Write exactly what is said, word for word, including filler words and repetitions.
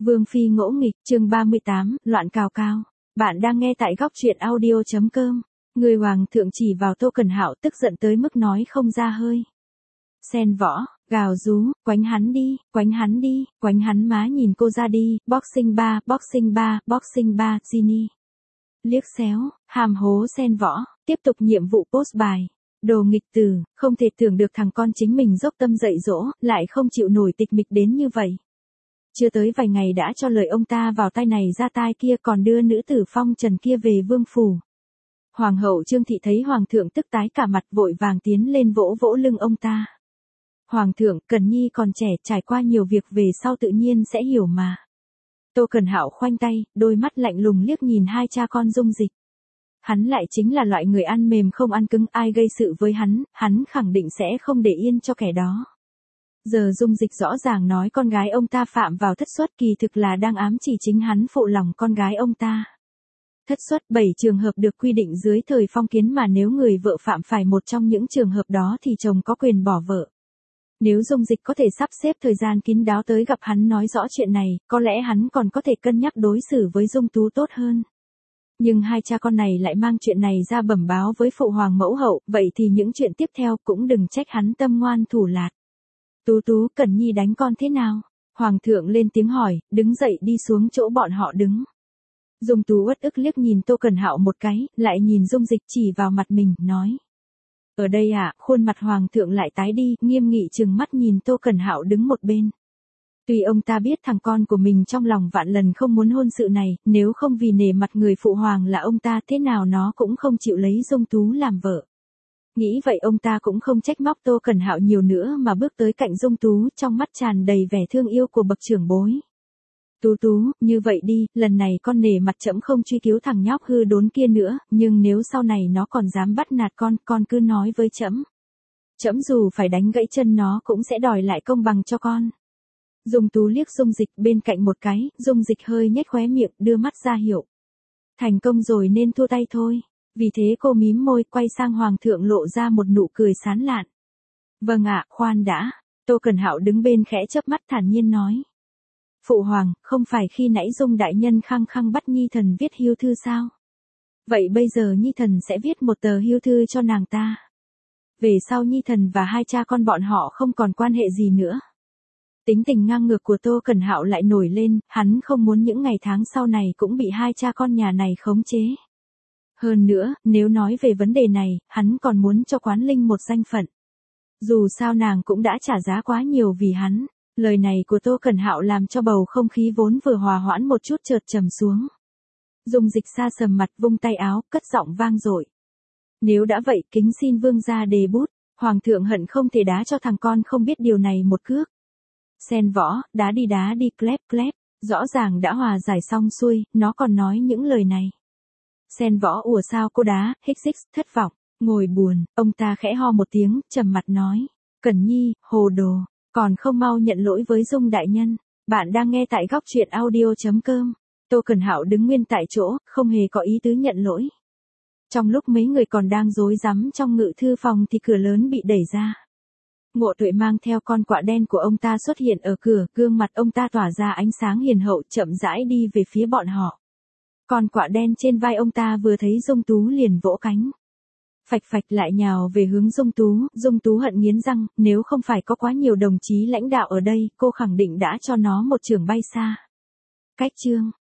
Vương phi ngỗ nghịch, chương ba mươi tám, loạn cào cao. Bạn đang nghe tại góc truyện audio chấm com. Người hoàng thượng chỉ vào Tô Cẩn Hạo tức giận tới mức nói không ra hơi. Sen võ, gào rú, quánh hắn đi, quánh hắn đi, quánh hắn má nhìn cô ra đi, boxing ba, boxing ba, boxing ba, Ginny. Liếc xéo, hàm hố sen võ, tiếp tục nhiệm vụ post bài. Đồ nghịch tử, không thể tưởng được thằng con chính mình dốc tâm dạy dỗ, lại không chịu nổi tịch mịch đến như vậy. Chưa tới vài ngày đã cho lời ông ta vào tai này ra tai kia, còn đưa nữ tử phong trần kia về vương phủ. Hoàng hậu Trương Thị thấy hoàng thượng tức tái cả mặt, vội vàng tiến lên vỗ vỗ lưng ông ta. Hoàng thượng, Cẩn Nhi còn trẻ, trải qua nhiều việc về sau tự nhiên sẽ hiểu mà. Tô Cẩn Hạo khoanh tay, đôi mắt lạnh lùng liếc nhìn hai cha con Dung Dịch. Hắn lại chính là loại người ăn mềm không ăn cứng, ai gây sự với hắn, hắn khẳng định sẽ không để yên cho kẻ đó. Giờ Dung Dịch rõ ràng nói con gái ông ta phạm vào thất suất, kỳ thực là đang ám chỉ chính hắn phụ lòng con gái ông ta. Thất suất bảy trường hợp được quy định dưới thời phong kiến, mà nếu người vợ phạm phải một trong những trường hợp đó thì chồng có quyền bỏ vợ. Nếu Dung Dịch có thể sắp xếp thời gian kín đáo tới gặp hắn nói rõ chuyện này, có lẽ hắn còn có thể cân nhắc đối xử với Dung Tú tốt hơn. Nhưng hai cha con này lại mang chuyện này ra bẩm báo với phụ hoàng mẫu hậu, vậy thì những chuyện tiếp theo cũng đừng trách hắn tâm ngoan thủ lạt. Tú Tú, Cẩn Nhi đánh con thế nào? Hoàng thượng lên tiếng hỏi, đứng dậy đi xuống chỗ bọn họ đứng. Dung Tú uất ức liếc nhìn Tô Cẩn Hạo một cái, lại nhìn Dung Dịch chỉ vào mặt mình, nói. Ở đây à, khuôn mặt hoàng thượng lại tái đi, nghiêm nghị trừng mắt nhìn Tô Cẩn Hạo đứng một bên. Tuy ông ta biết thằng con của mình trong lòng vạn lần không muốn hôn sự này, nếu không vì nể mặt người phụ hoàng là ông ta, thế nào nó cũng không chịu lấy Dung Tú làm vợ. Nghĩ vậy ông ta cũng không trách móc Tô Cẩn Hạo nhiều nữa, mà bước tới cạnh Dung Tú, trong mắt tràn đầy vẻ thương yêu của bậc trưởng bối. Tú Tú, như vậy đi, lần này con nể mặt trẫm không truy cứu thằng nhóc hư đốn kia nữa, nhưng nếu sau này nó còn dám bắt nạt con, con cứ nói với trẫm. Trẫm dù phải đánh gãy chân nó cũng sẽ đòi lại công bằng cho con. Dung Tú liếc Dung Dịch bên cạnh một cái, Dung Dịch hơi nhếch khóe miệng, đưa mắt ra hiệu. Thành công rồi nên thua tay thôi. Vì thế cô mím môi, quay sang hoàng thượng lộ ra một nụ cười sán lạn. Vâng ạ, khoan đã. Tô Cẩn Hạo đứng bên khẽ chớp mắt thản nhiên nói. Phụ hoàng, không phải khi nãy Dung đại nhân khăng khăng bắt Nhi thần viết hưu thư sao? Vậy bây giờ Nhi thần sẽ viết một tờ hưu thư cho nàng ta. Về sau Nhi thần và hai cha con bọn họ không còn quan hệ gì nữa. Tính tình ngang ngược của Tô Cẩn Hạo lại nổi lên, hắn không muốn những ngày tháng sau này cũng bị hai cha con nhà này khống chế. Hơn nữa, nếu nói về vấn đề này, hắn còn muốn cho Quán Linh một danh phận. Dù sao nàng cũng đã trả giá quá nhiều vì hắn. Lời này của Tô Cẩn Hạo làm cho bầu không khí vốn vừa hòa hoãn một chút chợt trầm xuống. Dung Dịch xa sầm mặt, vung tay áo, cất giọng vang dội. Nếu đã vậy, kính xin vương gia đề bút. Hoàng thượng hận không thể đá cho thằng con không biết điều này một cước. Sen võ, đá đi đá đi, clép clép. Rõ ràng đã hòa giải xong xuôi, nó còn nói những lời này. Sen võ ủa sao cô đá, hích xích, thất vọng, ngồi buồn, ông ta khẽ ho một tiếng, trầm mặt nói. Cẩn Nhi, hồ đồ, còn không mau nhận lỗi với Dung đại nhân. Bạn đang nghe tại góc truyện audio chấm com. Tô Cẩn Hạo đứng nguyên tại chỗ, không hề có ý tứ nhận lỗi. Trong lúc mấy người còn đang rối rắm trong ngự thư phòng thì cửa lớn bị đẩy ra. Ngộ Tuệ mang theo con quạ đen của ông ta xuất hiện ở cửa, gương mặt ông ta tỏa ra ánh sáng hiền hậu, chậm rãi đi về phía bọn họ. Con quạ đen trên vai ông ta vừa thấy Dung Tú liền vỗ cánh. Phạch phạch lại nhào về hướng Dung Tú, Dung Tú hận nghiến răng, nếu không phải có quá nhiều đồng chí lãnh đạo ở đây, cô khẳng định đã cho nó một chưởng bay xa. Cách chương.